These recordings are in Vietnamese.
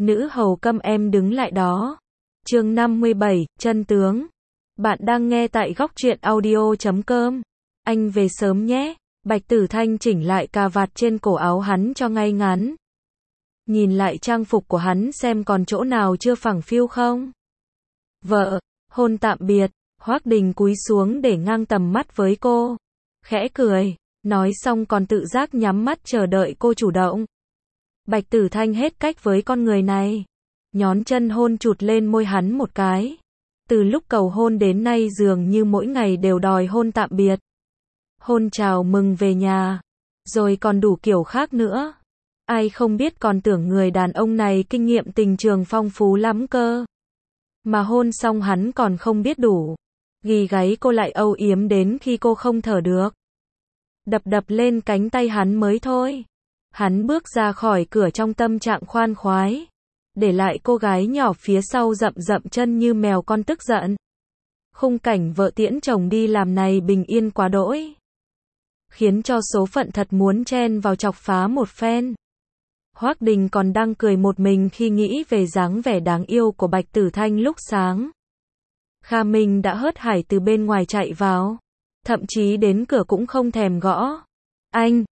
Nữ hầu câm em đứng lại đó. Chương 57, chân tướng. Bạn đang nghe tại góc truyện audio.com. Anh về sớm nhé. Bạch Tử Thanh chỉnh lại cà vạt trên cổ áo hắn cho ngay ngắn. Nhìn lại trang phục của hắn xem còn chỗ nào chưa phẳng phiu không. Vợ, hôn tạm biệt. Hoắc Đình cúi xuống để ngang tầm mắt với cô. Khẽ cười, nói xong còn tự giác nhắm mắt chờ đợi cô chủ động. Bạch Tử Thanh hết cách với con người này. Nhón chân hôn chụt lên môi hắn một cái. Từ lúc cầu hôn đến nay dường như mỗi ngày đều đòi hôn tạm biệt. Hôn chào mừng về nhà. Rồi còn đủ kiểu khác nữa. Ai không biết còn tưởng người đàn ông này kinh nghiệm tình trường phong phú lắm cơ. Mà hôn xong hắn còn không biết đủ. Ghi gáy cô lại âu yếm đến khi cô không thở được. Đập đập lên cánh tay hắn mới thôi. Hắn bước ra khỏi cửa trong tâm trạng khoan khoái. Để lại cô gái nhỏ phía sau rậm rậm chân như mèo con tức giận. Khung cảnh vợ tiễn chồng đi làm này bình yên quá đỗi. Khiến cho số phận thật muốn chen vào chọc phá một phen. Hoắc Đình còn đang cười một mình khi nghĩ về dáng vẻ đáng yêu của Bạch Tử Thanh lúc sáng. Kha Minh đã hớt hải từ bên ngoài chạy vào. Thậm chí đến cửa cũng không thèm gõ. Anh,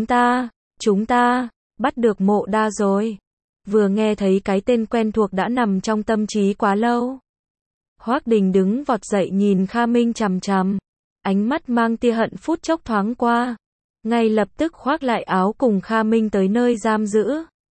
chúng ta, bắt được Mộ Đa rồi. Vừa nghe thấy cái tên quen thuộc đã nằm trong tâm trí quá lâu. Hoắc Đình đứng vọt dậy nhìn Kha Minh chằm chằm. Ánh mắt mang tia hận phút chốc thoáng qua. Ngay lập tức khoác lại áo cùng Kha Minh tới nơi giam giữ.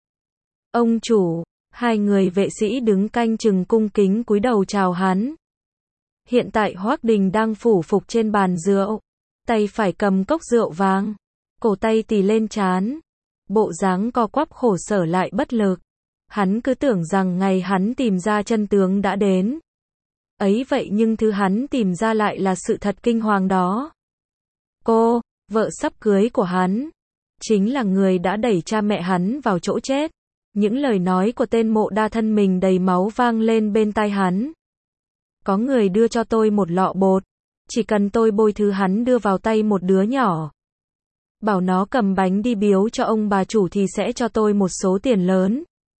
Ông chủ, hai người vệ sĩ đứng canh chừng cung kính cúi đầu chào hắn. Hiện tại Hoắc Đình đang phủ phục trên bàn rượu. Tay phải cầm cốc rượu vàng. Cổ tay tì lên trán. Bộ dáng co quắp khổ sở lại bất lực. Hắn cứ tưởng rằng ngày hắn tìm ra chân tướng đã đến. Ấy vậy nhưng thứ hắn tìm ra lại là sự thật kinh hoàng đó. Cô, vợ sắp cưới của hắn, chính là người đã đẩy cha mẹ hắn vào chỗ chết. Những lời nói của tên Mộ Đa thân mình đầy máu vang lên bên tai hắn. Có người đưa cho tôi một lọ bột. Chỉ cần tôi bôi thứ hắn đưa vào tay một đứa nhỏ. Bảo nó cầm bánh đi biếu cho ông bà chủ thì sẽ cho tôi một số tiền lớn.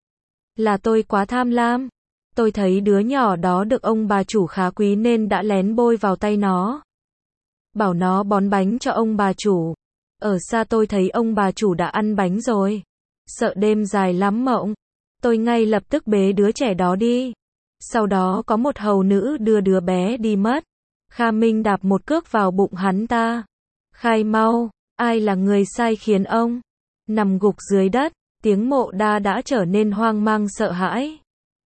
Là tôi quá tham lam. Tôi thấy đứa nhỏ đó được ông bà chủ khá quý nên đã lén bôi vào tay nó. Bảo nó bón bánh cho ông bà chủ. Ở xa tôi thấy ông bà chủ đã ăn bánh rồi. Sợ đêm dài lắm mộng. Tôi ngay lập tức bế đứa trẻ đó đi. Sau đó có một hầu nữ đưa đứa bé đi mất. Kha Minh đạp một cước vào bụng hắn ta. Khai mau, ai là người sai khiến ông? Nằm gục dưới đất, tiếng Mộ Đa đã trở nên hoang mang sợ hãi.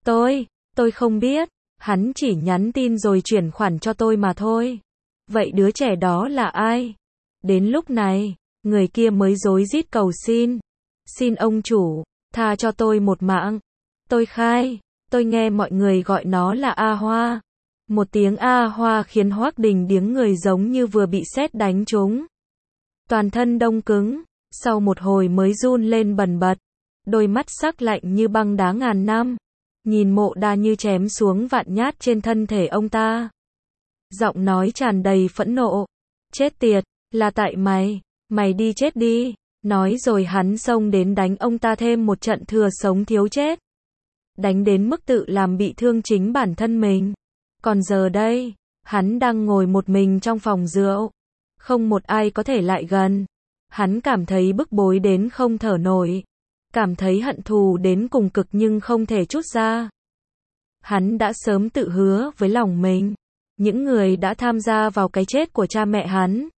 Tôi không biết, hắn chỉ nhắn tin rồi chuyển khoản cho tôi mà thôi. Vậy đứa trẻ đó là ai? Đến lúc này, người kia mới rối rít cầu xin. Xin ông chủ, tha cho tôi một mạng. Tôi khai, tôi nghe mọi người gọi nó là A Hoa. Một tiếng A Hoa khiến Hoắc Đình điếng người giống như vừa bị sét đánh trúng. Toàn thân đông cứng, sau một hồi mới run lên bần bật. Đôi mắt sắc lạnh như băng đá ngàn năm. Nhìn Mộ Đa như chém xuống vạn nhát trên thân thể ông ta. Giọng nói tràn đầy phẫn nộ. Chết tiệt, là tại mày đi chết đi. Nói rồi hắn xông đến đánh ông ta thêm một trận thừa sống thiếu chết. Đánh đến mức tự làm bị thương chính bản thân mình. Còn giờ đây, hắn đang ngồi một mình trong phòng rượu. Không một ai có thể lại gần. Hắn cảm thấy bức bối đến không thở nổi. Cảm thấy hận thù đến cùng cực nhưng không thể trút ra. Hắn đã sớm tự hứa với lòng mình. Những người đã tham gia vào cái chết của cha mẹ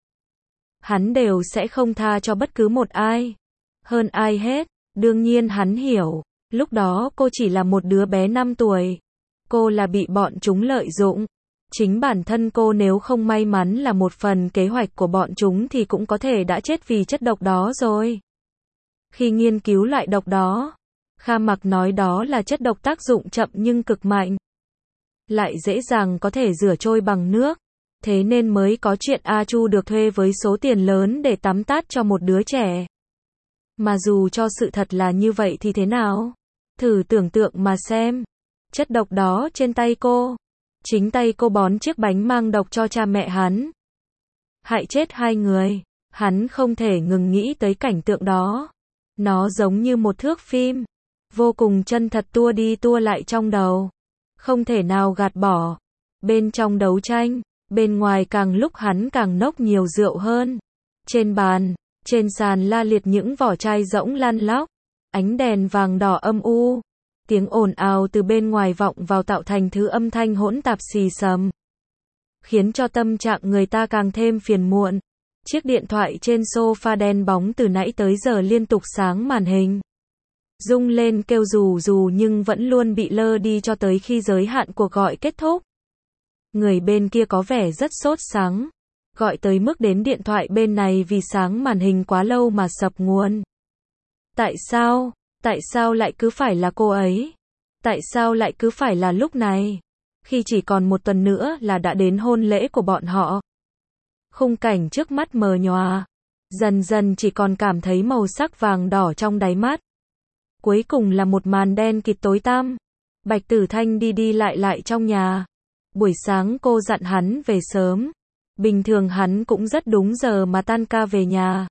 hắn đều sẽ không tha cho bất cứ một ai. Hơn ai hết, đương nhiên hắn hiểu. Lúc đó cô chỉ là một đứa bé 5 tuổi. Cô là bị bọn chúng lợi dụng. Chính bản thân cô nếu không may mắn là một phần kế hoạch của bọn chúng thì cũng có thể đã chết vì chất độc đó rồi. Khi nghiên cứu loại độc đó, Kha Mặc nói đó là chất độc tác dụng chậm nhưng cực mạnh. Lại dễ dàng có thể rửa trôi bằng nước. Thế nên mới có chuyện A Chu được thuê với số tiền lớn để tắm tát cho một đứa trẻ. Mà dù cho sự thật là như vậy thì thế nào? Thử tưởng tượng mà xem. Chất độc đó trên tay cô. Chính tay cô bón chiếc bánh mang độc cho cha mẹ hắn. Hại chết hai người. Hắn không thể ngừng nghĩ tới cảnh tượng đó. Nó giống như một thước phim. vô cùng chân thật tua đi tua lại trong đầu. Không thể nào gạt bỏ. Bên trong đấu tranh, bên ngoài càng lúc hắn càng nốc nhiều rượu hơn. Trên bàn, trên sàn la liệt những vỏ chai rỗng lăn lóc. Ánh đèn vàng đỏ âm u. Tiếng ồn ào từ bên ngoài vọng vào tạo thành thứ âm thanh hỗn tạp xì xầm. Khiến cho tâm trạng người ta càng thêm phiền muộn. Chiếc điện thoại trên sofa đen bóng từ nãy tới giờ liên tục sáng màn hình. Rung lên kêu rù rù nhưng vẫn luôn bị lơ đi cho tới khi giới hạn cuộc gọi kết thúc. Người bên kia có vẻ rất sốt sắng. Gọi tới mức đến điện thoại bên này vì sáng màn hình quá lâu mà sập nguồn. Tại sao lại cứ phải là cô ấy? Tại sao lại cứ phải là lúc này? Khi chỉ còn một tuần nữa là đã đến hôn lễ của bọn họ. Khung cảnh trước mắt mờ nhòa. Dần dần chỉ còn cảm thấy màu sắc vàng đỏ trong đáy mắt. Cuối cùng là một màn đen kịt tối tăm. Bạch Tử Thanh đi đi lại trong nhà. Buổi sáng cô dặn hắn về sớm. Bình thường hắn cũng rất đúng giờ mà tan ca về nhà.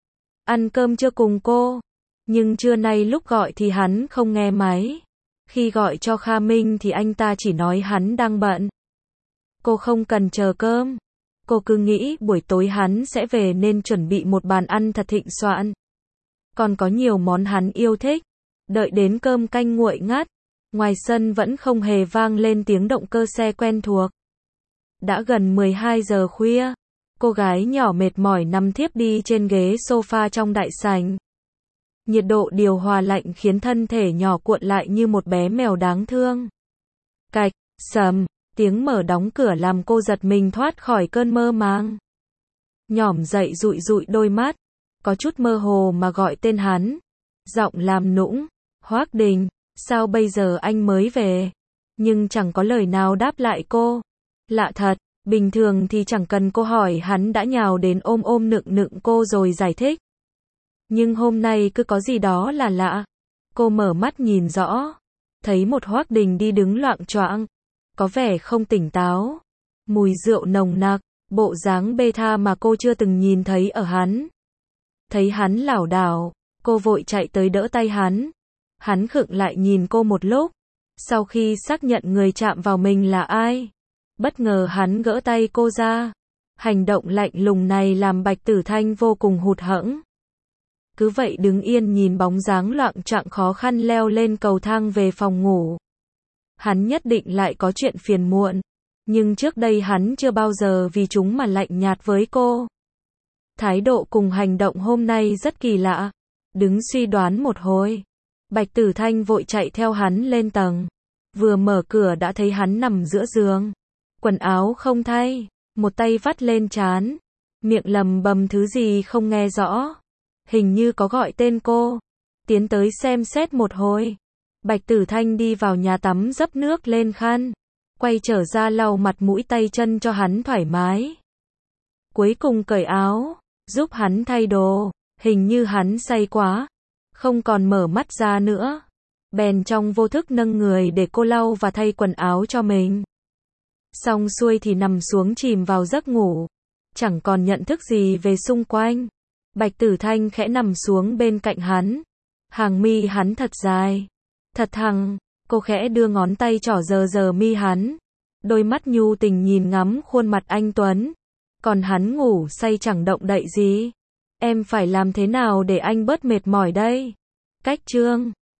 Ăn cơm trưa cùng cô. Nhưng trưa nay lúc gọi thì hắn không nghe máy. Khi gọi cho Kha Minh thì anh ta chỉ nói hắn đang bận. Cô không cần chờ cơm. Cô cứ nghĩ buổi tối hắn sẽ về nên chuẩn bị một bàn ăn thật thịnh soạn. Còn có nhiều món hắn yêu thích. Đợi đến cơm canh nguội ngắt. Ngoài sân vẫn không hề vang lên tiếng động cơ xe quen thuộc. Đã gần 12 giờ khuya. Cô gái nhỏ mệt mỏi nằm thiếp đi trên ghế sofa trong đại sảnh. Nhiệt độ điều hòa lạnh khiến thân thể nhỏ cuộn lại như một bé mèo đáng thương. Cạch, sầm, tiếng mở đóng cửa làm cô giật mình thoát khỏi cơn mơ màng. Nhỏm dậy dụi dụi đôi mắt, có chút mơ hồ mà gọi tên hắn. Giọng làm nũng, Hoác Đình, sao bây giờ anh mới về? Nhưng chẳng có lời nào đáp lại cô. Lạ thật, bình thường thì chẳng cần cô hỏi hắn đã nhào đến ôm nựng cô rồi giải thích. Nhưng hôm nay cứ có gì đó là lạ. Cô mở mắt nhìn rõ. Thấy một Hoác Đình đi đứng loạng choạng. Có vẻ không tỉnh táo. Mùi rượu nồng nặc. Bộ dáng bê tha mà cô chưa từng nhìn thấy ở hắn. Thấy hắn lảo đảo. Cô vội chạy tới đỡ tay hắn. Hắn khựng lại nhìn cô một lúc. Sau khi xác nhận người chạm vào mình là ai. Bất ngờ hắn gỡ tay cô ra. Hành động lạnh lùng này làm Bạch Tử Thanh vô cùng hụt hẫng. Cứ vậy đứng yên nhìn bóng dáng loạng choạng khó khăn leo lên cầu thang về phòng ngủ. Hắn nhất định lại có chuyện phiền muộn. Nhưng trước đây hắn chưa bao giờ vì chúng mà lạnh nhạt với cô. Thái độ cùng hành động hôm nay rất kỳ lạ. Đứng suy đoán một hồi. Bạch Tử Thanh vội chạy theo hắn lên tầng. Vừa mở cửa đã thấy hắn nằm giữa giường. Quần áo không thay. Một tay vắt lên trán. Miệng lầm bầm thứ gì không nghe rõ. Hình như có gọi tên cô. Tiến tới xem xét một hồi. Bạch Tử Thanh đi vào nhà tắm dấp nước lên khăn. Quay trở ra lau mặt mũi tay chân cho hắn thoải mái. Cuối cùng cởi áo. Giúp hắn thay đồ. Hình như hắn say quá. Không còn mở mắt ra nữa. Bèn trong vô thức nâng người để cô lau và thay quần áo cho mình. Xong xuôi thì nằm xuống chìm vào giấc ngủ. Chẳng còn nhận thức gì về xung quanh. Bạch Tử Thanh khẽ nằm xuống bên cạnh hắn. Hàng mi hắn thật dài. Thật thẳng. Cô khẽ đưa ngón tay trỏ giờ mi hắn. Đôi mắt nhu tình nhìn ngắm khuôn mặt anh tuấn. Còn hắn ngủ say chẳng động đậy gì. Em phải làm thế nào để anh bớt mệt mỏi đây? Cách chương